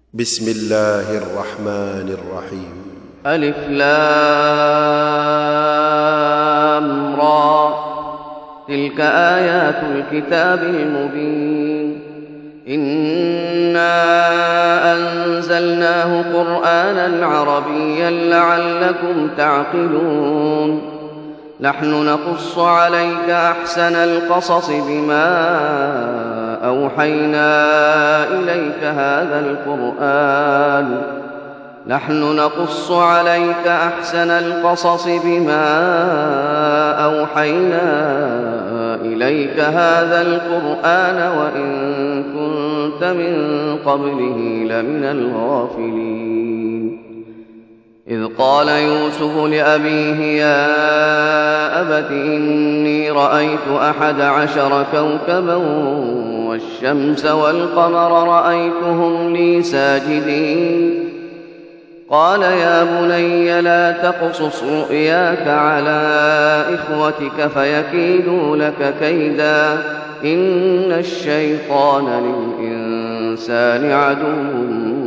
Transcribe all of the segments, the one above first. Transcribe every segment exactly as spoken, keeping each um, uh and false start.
بسم الله الرحمن الرحيم. ألف لام را، تلك آيات الكتاب المبين. إنا أنزلناه قرآنا عربيا لعلكم تعقلون. نحن نقص عليك أحسن القصص بما أوحينا إليك هذا القرآن نحن نقص عليك أحسن القصص بما أوحينا إليك هذا القرآن وإن كنت من قبله لمن الغافلين. إذ قال يوسف لأبيه يا أبت إني رأيت أحد عشر كوكبا والشمس والقمر رأيتهم لي ساجدين. قال يا بني لا تقصص رؤياك على إخوتك فيكيدوا لك كيدا إن الشيطان للإنسان عدو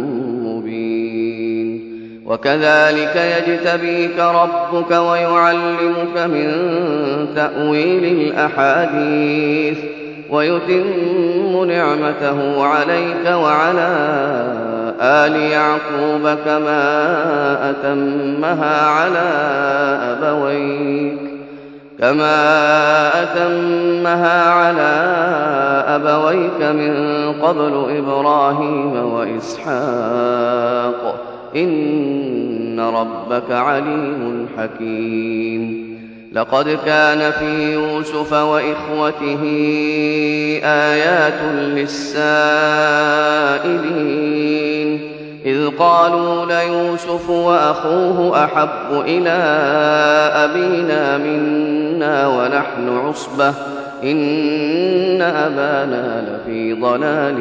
مبين. وكذلك يجتبيك ربك ويعلمك من تأويل الأحاديث ويتم نعمته عليك وعلى آل يعقوب كما أتمها على أبويك كما أتمها على أبويك من قبل إبراهيم وإسحاق إن ربك عليم حكيم. لقد كان في يوسف وإخوته آيات للسائلين إذ قالوا ليوسف وأخوه أحب إلى أبينا منا ونحن عصبة إن أبانا لفي ضلال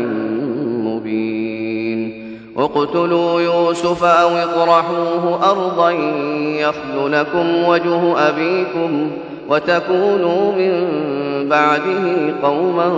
مبين. اقتلوا يوسف أو اطرحوه أرضا يخل لكم وجه أبيكم وتكونوا من بعده قوما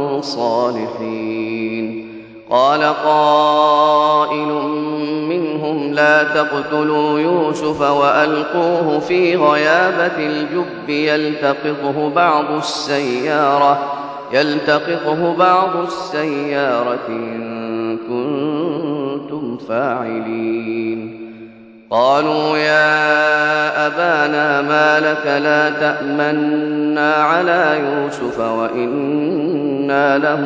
صالحين. قال قائل منهم لا تقتلوا يوسف وألقوه في غيابة الجب يلتقطه بعض السيارة يلتقطه بعض السيارة إن كنتم فاعلين. قالوا يا أبانا ما لك لا تأمنا على يوسف وإنا له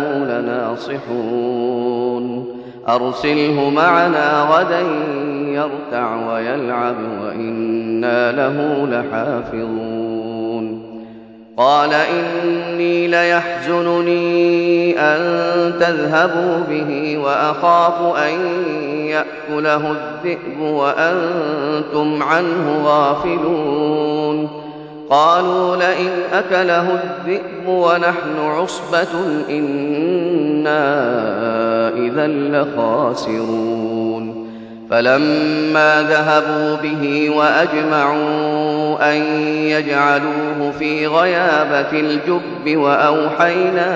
لناصحون. أرسله معنا غدا يرتع ويلعب وإنا له لحافظون. قال إني ليحزنني أن تذهبوا به وأخاف أن يأكله الذئب وأنتم عنه غافلون. قالوا لئن أكله الذئب ونحن عصبة إنا إذا لخاسرون. فلما ذهبوا به وأجمعوا أن يجعلوه في غيابة الجب وأوحينا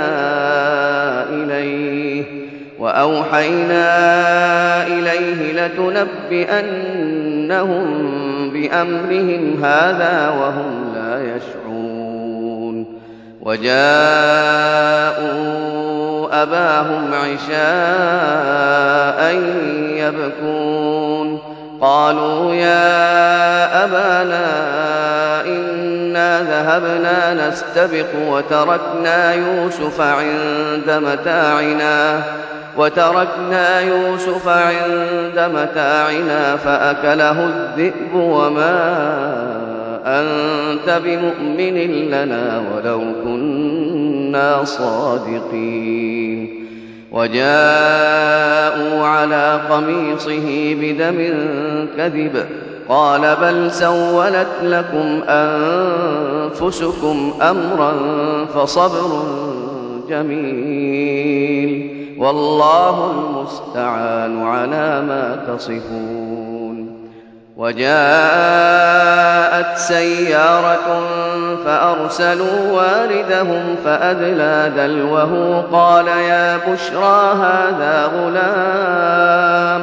إليه وأوحينا إليه لتنبئنهم بأمرهم هذا وهم لا يشعرون. وجاءوا أباهم عشاء يبكون. قالوا يا أبانا إنا ذهبنا نستبق وتركنا يوسف عند متاعنا وتركنا يوسف عند متاعنا فأكله الذئب وما أنت بمؤمن لنا ولو كنا صادقين. وجاءوا على قميصه بدم كذب قال بل سولت لكم أنفسكم أمرا فصبر جميل والله المستعان على ما تصفون. وجاءت سيارة فأرسلوا واردهم فأدلى دلوه قال يا بشرى هذا غلام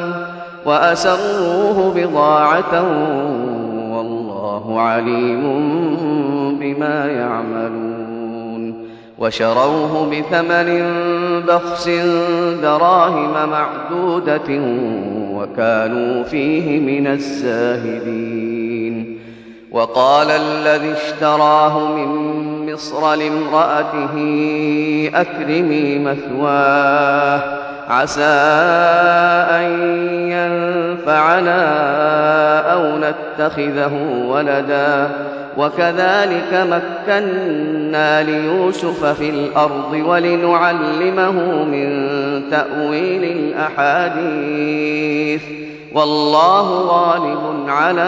وأسروه بضاعة والله عليم بما يعملون. وشروه بثمن بخس دراهم معدودة وكانوا فيه من الزاهدين. وقال الذي اشتراه من مصر لامرأته أكرمي مثواه عسى أن ينفعنا أو نتخذه ولدا وكذلك مكنا ليوسف في الأرض ولنعلمه من تأويل الأحاديث والله غالب على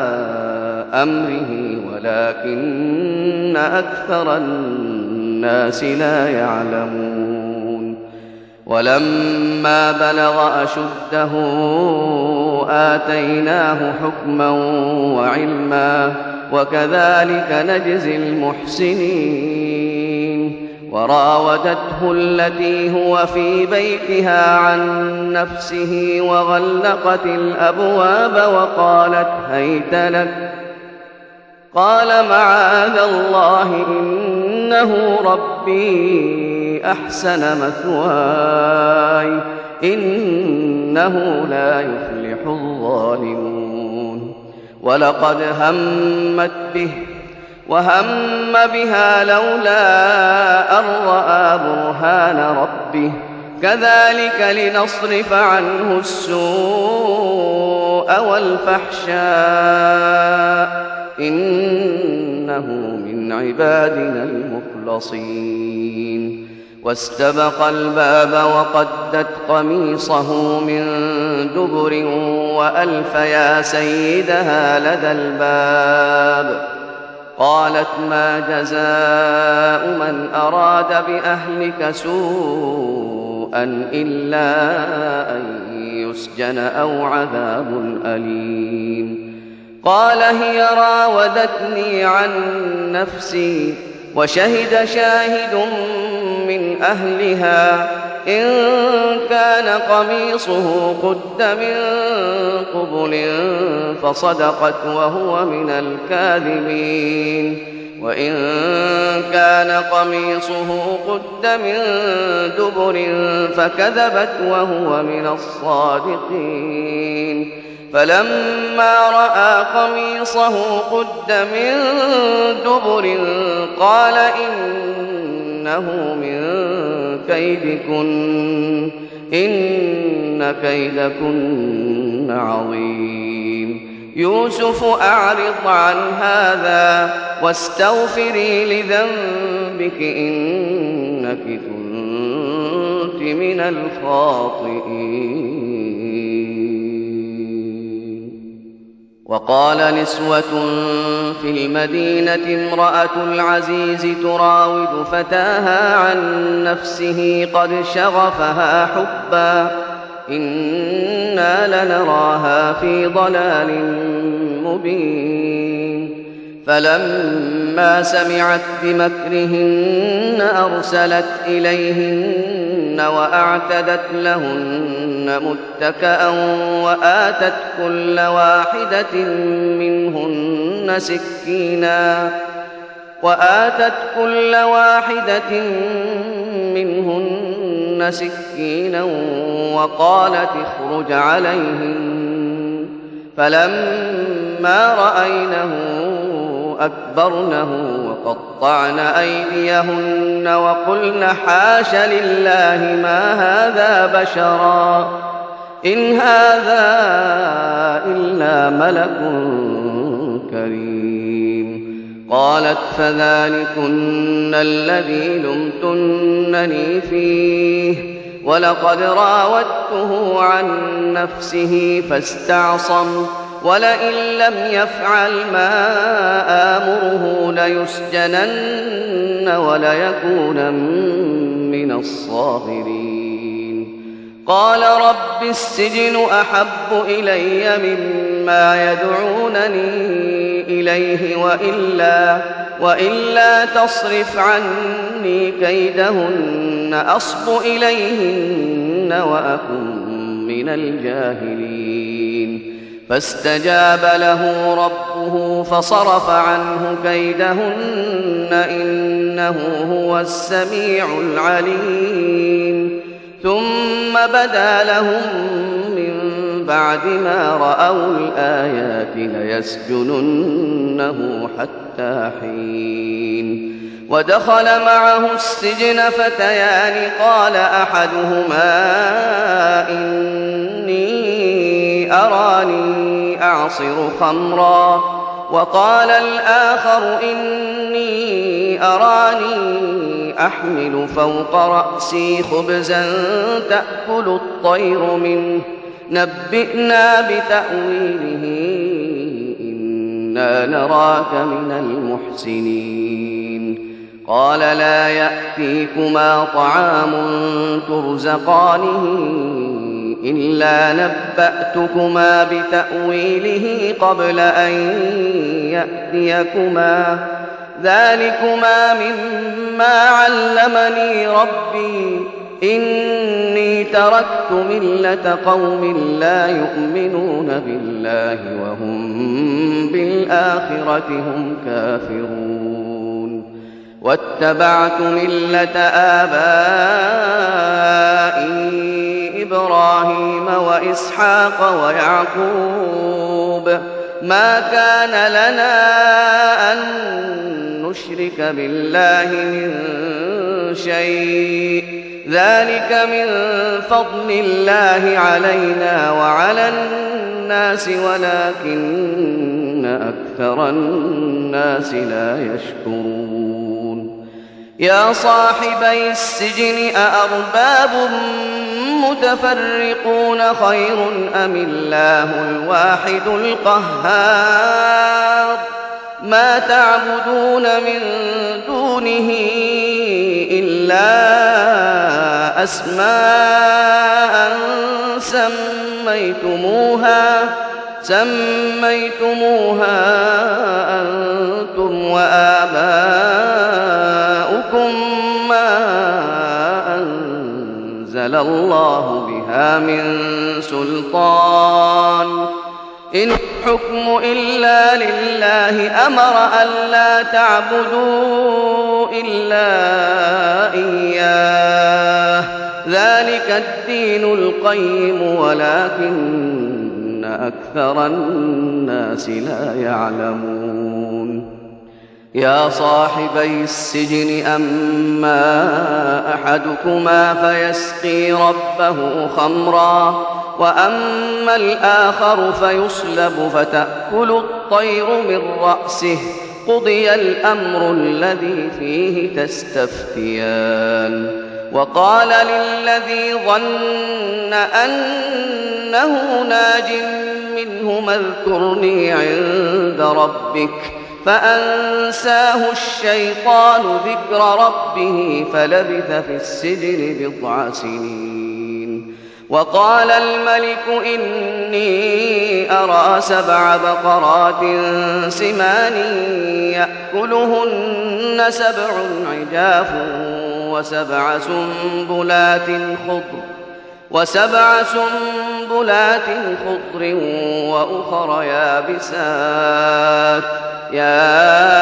أمره ولكن أكثر الناس لا يعلمون. ولما بلغ أشده آتيناه حكما وعلما وكذلك نجزي المحسنين. وراودته التي هو في بيتها عن نفسه وغلقت الأبواب وقالت هيت لك قال معاذ الله إنه ربي أحسن مثواي إنه لا يفلح الظالمون. ولقد همت به وهم بها لولا أن رأى برهان ربه كذلك لنصرف عنه السوء والفحشاء إنه من عبادنا المخلصين. واستبق الباب وقدت قميصه من دبر وألف يا سيدها لدى الباب. قالت ما جزاء من أراد بأهلك سوءا إلا أن يسجن أو عذاب أليم. قال هي راودتني عن نفسي وشهد شاهد من أهلها إن كان قميصه قد من قبل فصدقت وهو من الكاذبين وإن كان قميصه قد من دبر فكذبت وهو من الصادقين. فلما رأى قميصه قد من دبر قال إنه من كيدكن إن كيدكن عظيم. يوسف أعرض عن هذا واستغفري لذنبك إنك كنت من الخاطئين. وقال نسوة في المدينة امرأة العزيز تراود فتاها عن نفسه قد شغفها حبا إنا لنراها في ضلال مبين. فلما سمعت بمكرهن أرسلت إليهن وأعتدت لهن متكأ وآتت كل واحدة منهن سكينا وآتت كل واحدة منهن سكينا وقالت اخرج عليهن. فلما رأينه أكبرنه وقطعن أيديهن وقلن حاش لله ما هذا بشرا إن هذا إلا ملك كريم. قالت فذلكن الذي لمتنني فيه ولقد راودته عن نفسه فاستعصم ولئن لم يفعل ما آمره ليسجنن وليكون من الصاغرين. قال رب السجن أحب إلي مما يدعونني إليه وإلا, وإلا تصرف عني كيدهن أصب إليهن وأكن من الجاهلين فاستجاب له ربه فصرف عنه كيدهن إنه هو السميع العليم ثم بدا لهم من بعد ما رأوا الآيات ليسجننه حتى حين ودخل معه السجن فتيان قال أحدهما إني أراني أعصر خمرا وقال الآخر إني أراني أحمل فوق رأسي خبزا تأكل الطير منه نبئنا بتأويله إنا نراك من المحسنين قال لا يأتيكما طعام ترزقانه إلا نبأتكما بتأويله قبل أن يأتيكما ذلكما مما علمني ربي إني تركت ملة قوم لا يؤمنون بالله وهم بالآخرة هم كافرون واتبعت ملة آبائي إبراهيم وإسحاق ويعقوب ما كان لنا أن نشرك بالله من شيء ذلك من فضل الله علينا وعلى الناس ولكن أكثر الناس لا يشكرون يا صاحبي السجن أأرباب متفرقون خير أم الله الواحد القهار ما تعبدون من دونه إلا أسماء سميتموها سميتموها أنتم وآباؤكم ما أنزل الله بها من سلطان إن الحكم إلا لله أمر ألا تعبدوا إلا إياه ذلك الدين القيم ولكن أكثر الناس لا يعلمون يا صاحبي السجن أما أحدكما فيسقي ربه خمرا وأما الآخر فيصلب فتأكل الطير من رأسه قضي الأمر الذي فيه تستفتيان وقال للذي ظن أنه ناج منهما اذكرني عند ربك فأنساه الشيطان ذكر ربه فلبث في السجن بضع سنين وقال الملك إني أرى سبع بقرات سمان يأكلهن سبع عجاف وسبع سنبلات خضر وسبع سنبلات خضر وأخر يابسات يا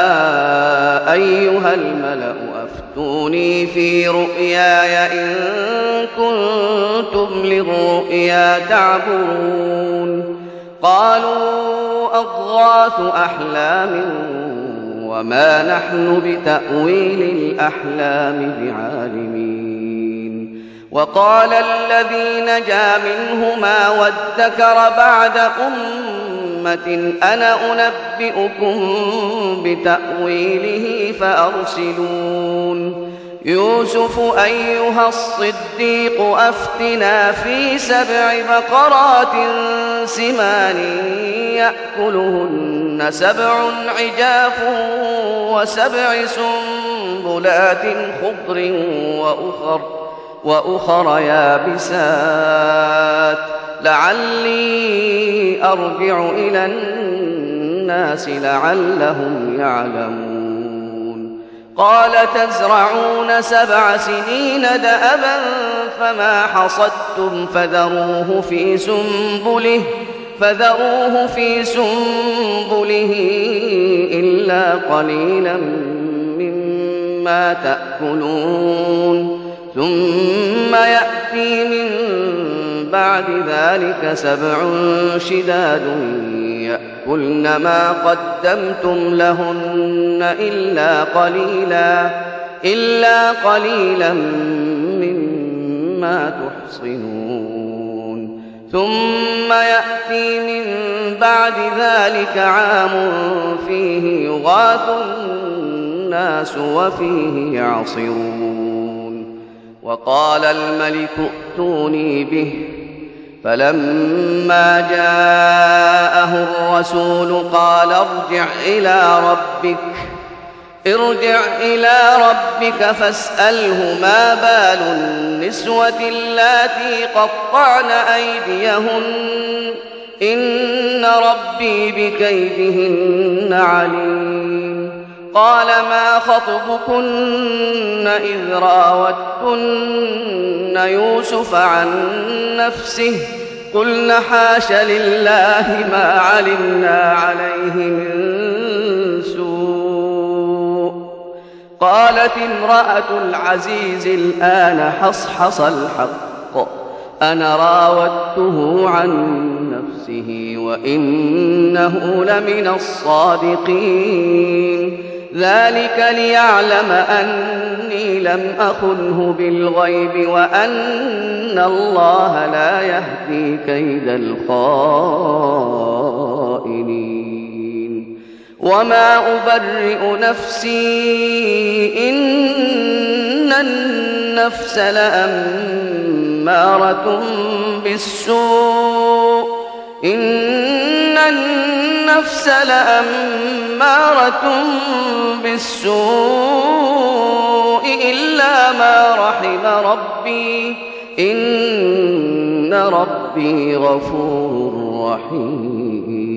أيها الملأ أفتوني في رؤياي إن كنتم للرؤيا تعبرون قالوا أضغاث أحلام وما نحن بتأويل الأحلام بعالمين وقال الذي نجا منهما وادكر بعد أمة أنا أنبئكم بتأويله فأرسلون يوسف أيها الصديق أفتنا في سبع بقرات سمان يأكلهن سبع عجاف وسبع سنبلات خضر وأخر وأخر يابسات لعلي أرجع إلى الناس لعلهم يعلمون قال تزرعون سبع سنين دأبا فما حصدتم فذروه في سنبله فذروه في سنبله إلا قليلا مما تأكلون ثم يأتي من بعد ذلك سبع شداد يأكلن ما قدمتم لهن إلا قليلا إلا قليلا مما تحصنون ثم يأتي من بعد ذلك عام فيه يغاث الناس وفيه يعصرون وقال الملك ائتوني به فلما جاءه الرسول قال ارجع إلى ربك ارجع إلى ربك فاسأله ما بال النسوة اللاتي قطعن أيديهن إن ربي بكيدهن عليم قال ما خطبكن إذ راوتن يوسف عن نفسه قلن حاش لله ما علمنا عليه من سوء قالت امرأة العزيز الآن حصحص الحق أنا راودته عن نفسه وإنه لمن الصادقين ذلك ليعلم أني لم أخنه بالغيب وأن الله لا يهدي كيد الخائنين وما أبرئ نفسي إن النفس لأمارة بالسوء إن النفس لأمارة بالسوء إلا ما رحم ربي إن ربي غفور رحيم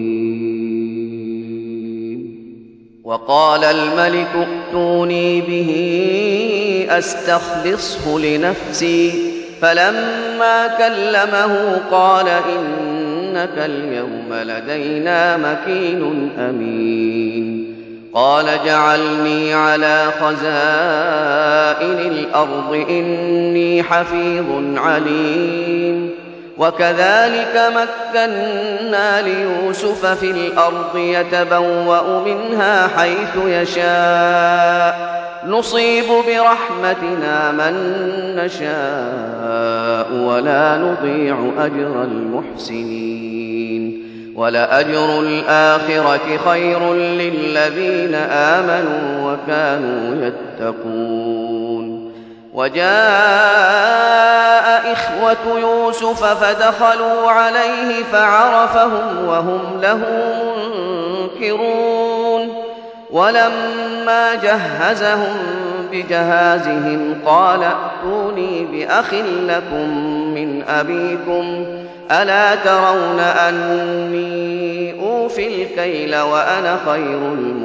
وقال الملك ائتوني به أستخلصه لنفسي فلما كلمه قال إنك اليوم لدينا مكين أمين قال اجعلني على خزائن الأرض إني حفيظ عليم وكذلك مكنا ليوسف في الأرض يتبوأ منها حيث يشاء نصيب برحمتنا من نشاء ولا نضيع أجر المحسنين ولأجر الآخرة خير للذين آمنوا وكانوا يتقون وجاء إخوة يوسف فدخلوا عليه فعرفهم وهم له منكرون ولما جهزهم بجهازهم قال ائتوني بأخ لكم من أبيكم ألا ترون أني أوفي الكيل وأنا خير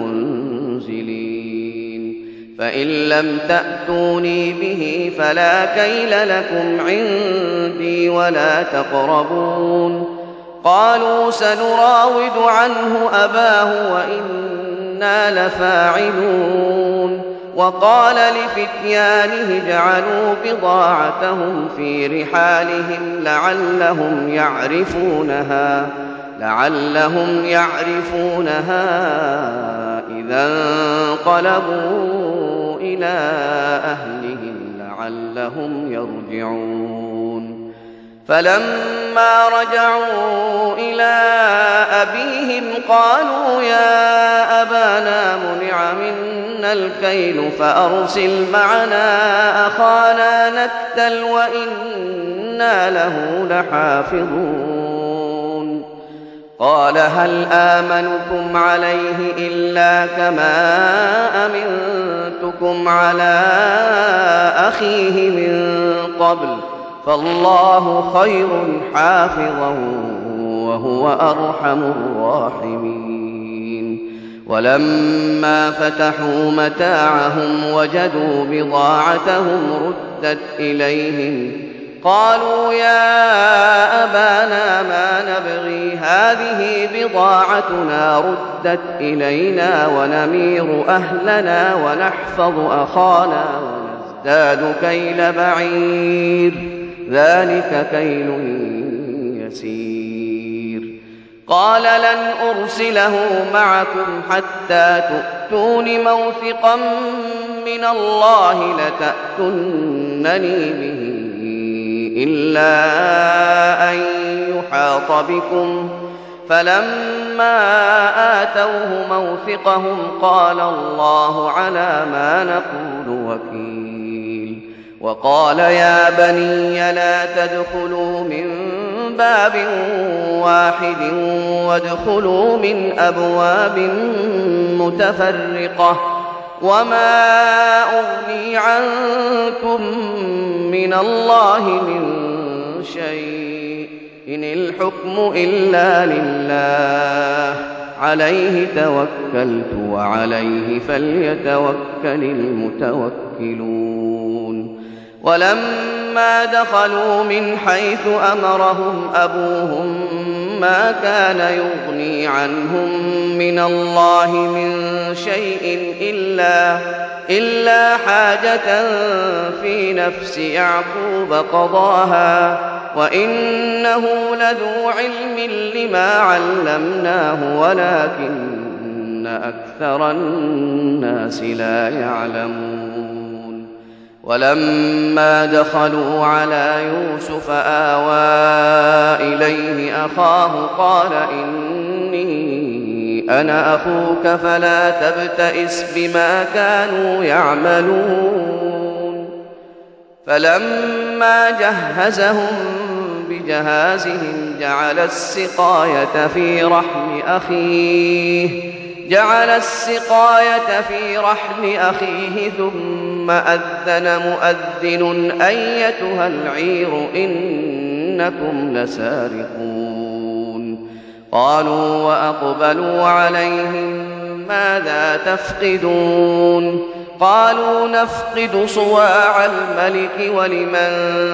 المنزلين فإن لم تأتوني به فلا كيل لكم عندي ولا تقربون قالوا سنراود عنه أباه وإنا لفاعلون وقال لفتيانه اجعلوا بضاعتهم في رحالهم لعلهم يعرفونها لعلهم يعرفونها إذا انقلبوا إلى أهلهم لعلهم يرجعون فلما رجعوا إلى أبيهم قالوا يا أبانا منع منا الكيل فأرسل معنا أخانا نكتل وإنا له لحافظون قال هل آمنكم عليه إلا كما أمنتكم على أخيه من قبل فالله خير حافظا وهو أرحم الراحمين ولما فتحوا متاعهم وجدوا بضاعتهم ردت إليهم قالوا يا أبانا ما نبغي هذه بضاعتنا ردت إلينا ونمير أهلنا ونحفظ أخانا ونزداد كيل بعير ذلك كيل يسير. قال لن أرسله معكم حتى تؤتون موثقا من الله لتأتونني به إلا أن يحاط بكم. فلما آتوه موثقهم قال الله على ما نقول وكيل. وقال يا بني لا تدخلوا من باب واحد وادخلوا من أبواب متفرقة وما أغني عنكم من الله من شيء إن الحكم إلا لله عليه توكلت وعليه فليتوكل المتوكلون. ولما دخلوا من حيث أمرهم أبوهم ما كان يغني عنهم من الله من شيء إلا, إلا حاجة في نفس يعقوب قضاها وإنه لذو علم لما علمناه ولكن أكثر الناس لا يعلمون. ولما دخلوا على يوسف آوى إليه أخاه قال إني أنا أخوك فلا تبتئس بما كانوا يعملون. فلما جهزهم بجهازهم جعل السقاية في رحل أخيه جعل السقاية في رحل أخيه ثم أذن مؤذن أيتها العير إنكم لسارقون. قالوا وأقبلوا عليهم ماذا تفقدون؟ قالوا نفقد صواع الملك ولمن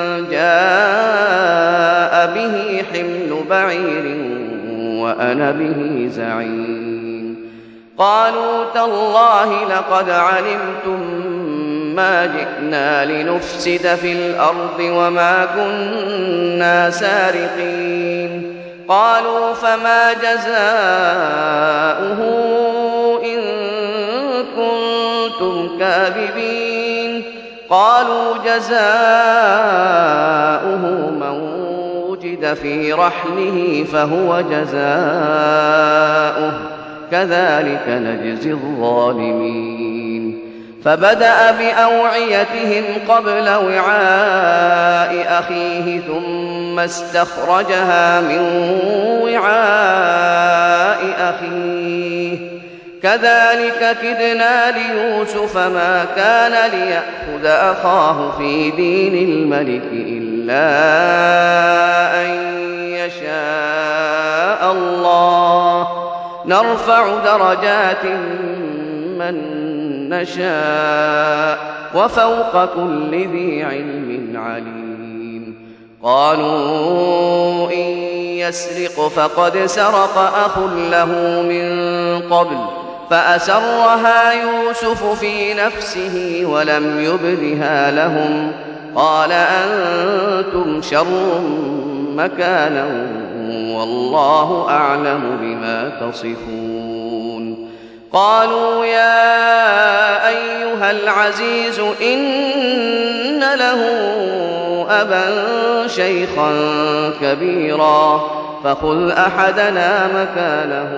جاء به حمل بعير وأنا به زعيم. قالوا تالله لقد علمتم ما جئنا لنفسد في الأرض وما كنا سارقين. قالوا فما جزاؤه إن كنتم كاذبين؟ قالوا جزاؤه من وجد في رحله فهو جزاؤه كذلك نجزي الظالمين. فبدأ بأوعيتهم قبل وعاء أخيه ثم استخرجها من وعاء أخيه كذلك كدنا ليوسف ما كان ليأخذ أخاه في دين الملك إلا أن يشاء الله نرفع درجات من نشاء وفوق كل ذي علم عليم. قالوا إن يسرق فقد سرق أخ له من قبل فأسرها يوسف في نفسه ولم يبدها لهم. قال أنتم شر مكانا والله أعلم بما تصفون. قالوا يا أيها العزيز إن له أبا شيخا كبيرا فخذ أحدنا مكانه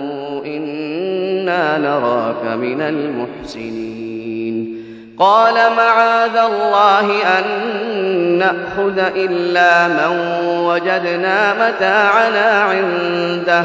إنا نراك من المحسنين. قال معاذ الله أن نأخذ إلا من وجدنا متاعنا عنده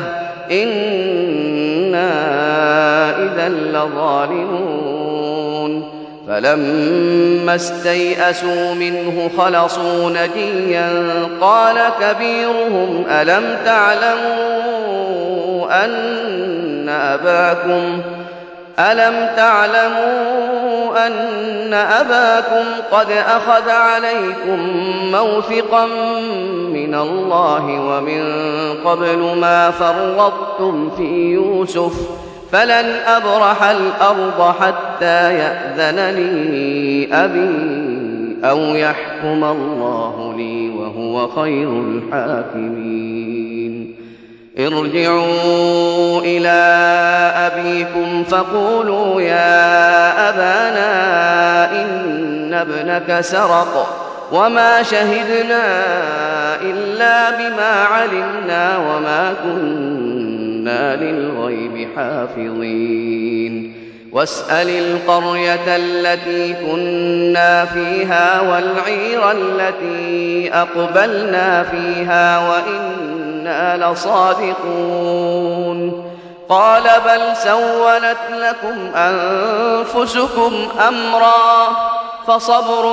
إنا إذا لظالمون. فلما استيئسوا منه خلصوا نجيا قال كبيرهم ألم تعلموا أن أباكم ألم تعلموا أن أباكم قد أخذ عليكم موثقا من الله ومن قبل ما فرطتم في يوسف فلن أبرح الأرض حتى يأذن لي أبي أو يحكم الله لي وهو خير الحاكمين ارجعوا إلى أبيكم فقولوا يا أبانا إن ابنك سرق وما شهدنا إلا بما علمنا وما كنا للغيب حافظين واسأل القرية التي كنا فيها والعير التي أقبلنا فيها وإنا لصادقون قال بل سولت لكم أنفسكم أمرا فصبر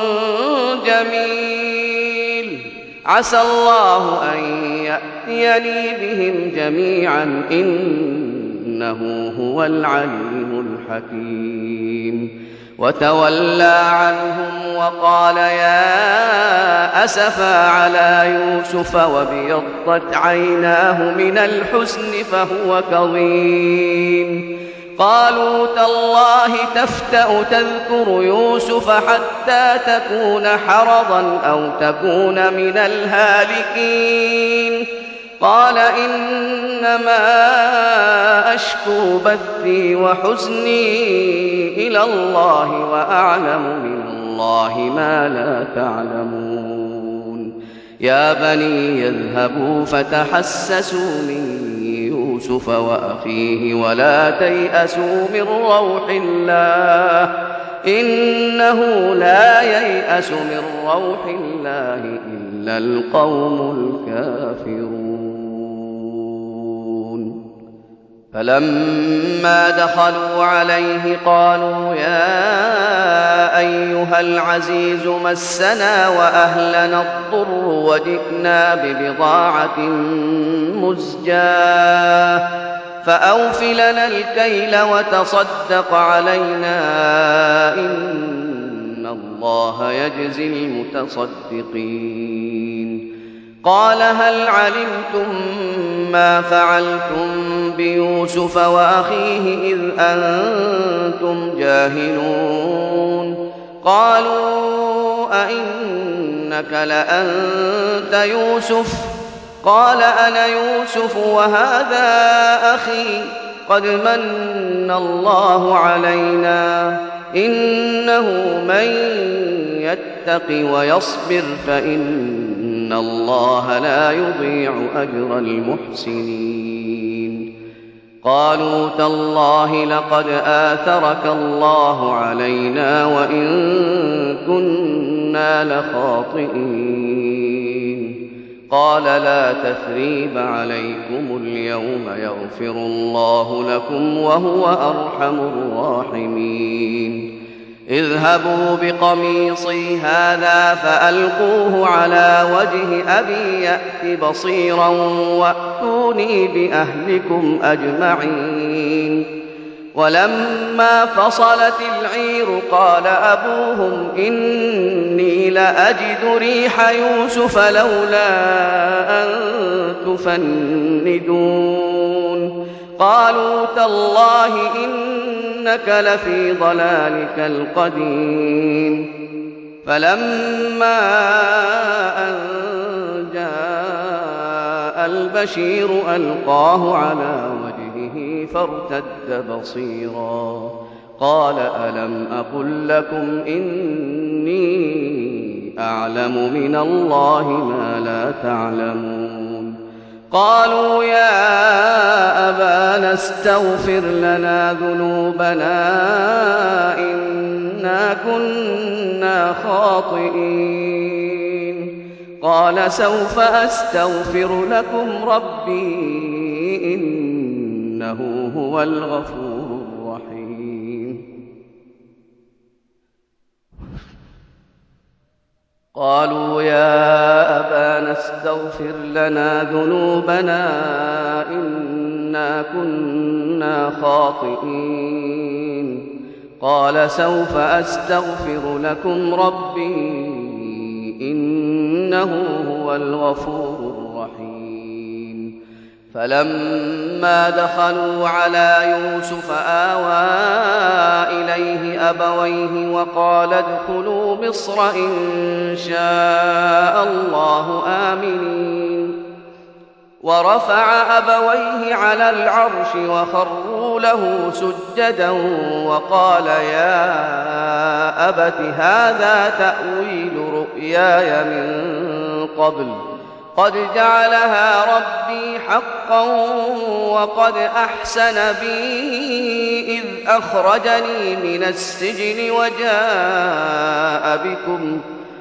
جميل عسى الله أن يأتيني بهم جميعا إنه هو العليم الحكيم وتولى عنهم وقال يا أسفا على يوسف وابيضت عيناه من الحزن فهو كظيم قالوا تالله تفتأ تذكر يوسف حتى تكون حرضا أو تكون من الهالكين قال إنما أشكو بثي وحزني إلى الله وأعلم من الله ما لا تعلمون يا بني يذهبوا فتحسسوا من يوسف وأخيه ولا تيأسوا من روح الله إنه لا ييأس من روح الله إلا القوم الكافرون فلما دخلوا عليه قالوا يا أيها العزيز مسنا وأهلنا الضر وجئنا ببضاعة مزجاة فأوف لنا الكيل وتصدق علينا إن الله يجزي المتصدقين قال هل علمتم ما فعلتم بيوسف وأخيه إذ أنتم جاهلون قالوا أئنك لأنت يوسف قال أنا يوسف وهذا أخي قد من الله علينا إنه من يتق ويصبر فإن الله لا يضيع أجر المحسنين قالوا تالله لقد آثرك الله علينا وإن كنا لخاطئين قال لا تثريب عليكم اليوم يغفر الله لكم وهو أرحم الراحمين اذهبوا بقميصي هذا فألقوه على وجه أبي يأت بصيرا وأتوني بأهلكم أجمعين ولما فصلت العير قال أبوهم إني لأجد ريح يوسف لولا أن تفندون قالوا تالله إنك لفي ضلالك القديم فلما أن جاء البشير ألقاه على وجهه فارتد بصيرا قال ألم أقل لكم إني أعلم من الله ما لا تعلمون قالوا يا أبانا استغفر لنا ذنوبنا إنا كنا خاطئين قال سوف أستغفر لكم ربي إنه هو الغفور الرحيم قالوا يا أبانا استغفر لنا ذنوبنا إنا كنا خاطئين قال سوف أستغفر لكم ربي إنه هو الغفور الرحيم فلما دخلوا على يوسف آوى إليه أبويه وقال ادخلوا مصر إن شاء الله آمنين ورفع أبويه على العرش وخروا له سجدا وقال يا أبت هذا تأويل رؤياي من قبل قد جعلها ربي حقا وقد أحسن بي إذ أخرجني من السجن وجاء بكم,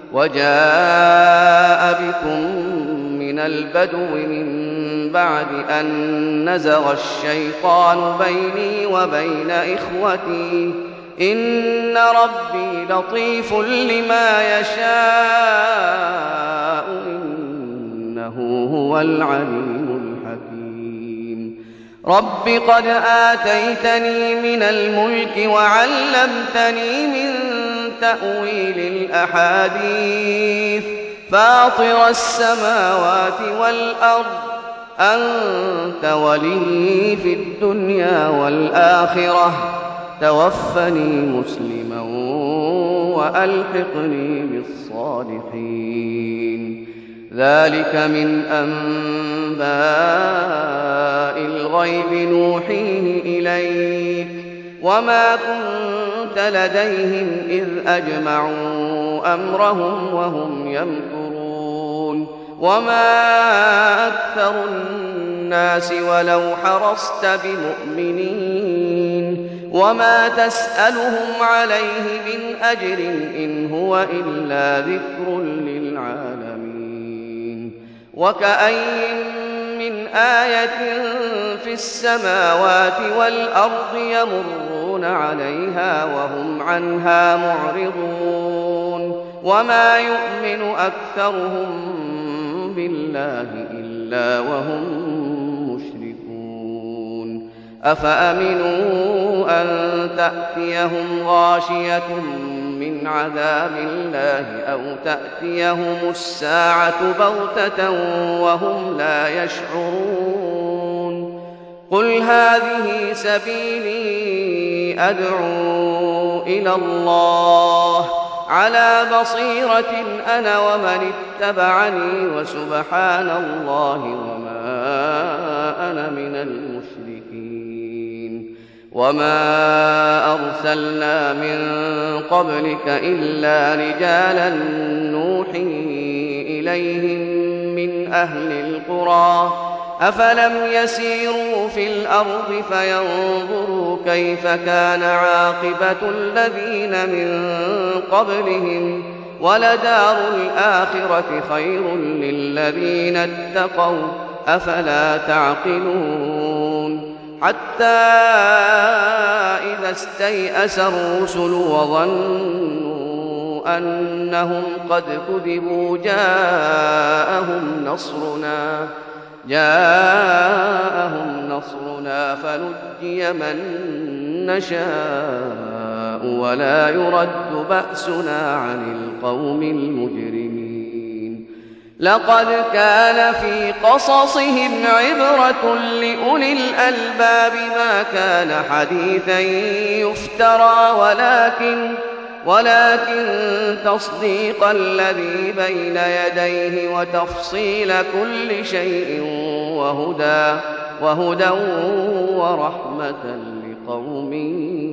وجاء بكم من البدو من بعد أن نزغ الشيطان بيني وبين إخوتي إن ربي لطيف لما يشاء إنه هو العليم الحكيم رب قد آتيتني من الملك وعلمتني من تأويل الأحاديث فاطر السماوات والأرض أنت ولي في الدنيا والآخرة توفني مسلما وألحقني بالصالحين ذلك من أنباء الغيب نوحيه إليك وما كنت لديهم إذ أجمعوا أمرهم وهم يمكرون وما أكثر الناس ولو حرصت بمؤمنين وما تسألهم عليه من أجر إن هو إلا ذكر للعالمين وكأين من آية في السماوات والأرض يمرون عليها وهم عنها معرضون وما يؤمن أكثرهم بالله إلا وهم مشركون أفأمنوا أن تأتيهم غاشية من عذاب الله أو تأتيهم الساعة بغتة وهم لا يشعرون قل هذه سبيلي أدعو إلى الله على بصيرة أنا ومن اتبعني وسبحان الله وما أنا من المشركين وما أرسلنا من قبلك إلا رجالا نوحي إليهم من أهل القرى أفلم يسيروا في الأرض فينظروا كيف كان عاقبة الذين من قبلهم ولدار الآخرة خير للذين اتقوا أفلا تعقلون حتى إذا استيأس الرسل وظنوا أنهم قد كذبوا جاءهم نصرنا جاءهم نصرنا فنجي من نشاء ولا يرد بأسنا عن القوم المجرمين لقد كان في قصصهم عبرة لأولي الألباب ما كان حديثا يفترى ولكن ولكن تصديق الذي بين يديه وتفصيل كل شيء وهدى وهدى ورحمة لقوم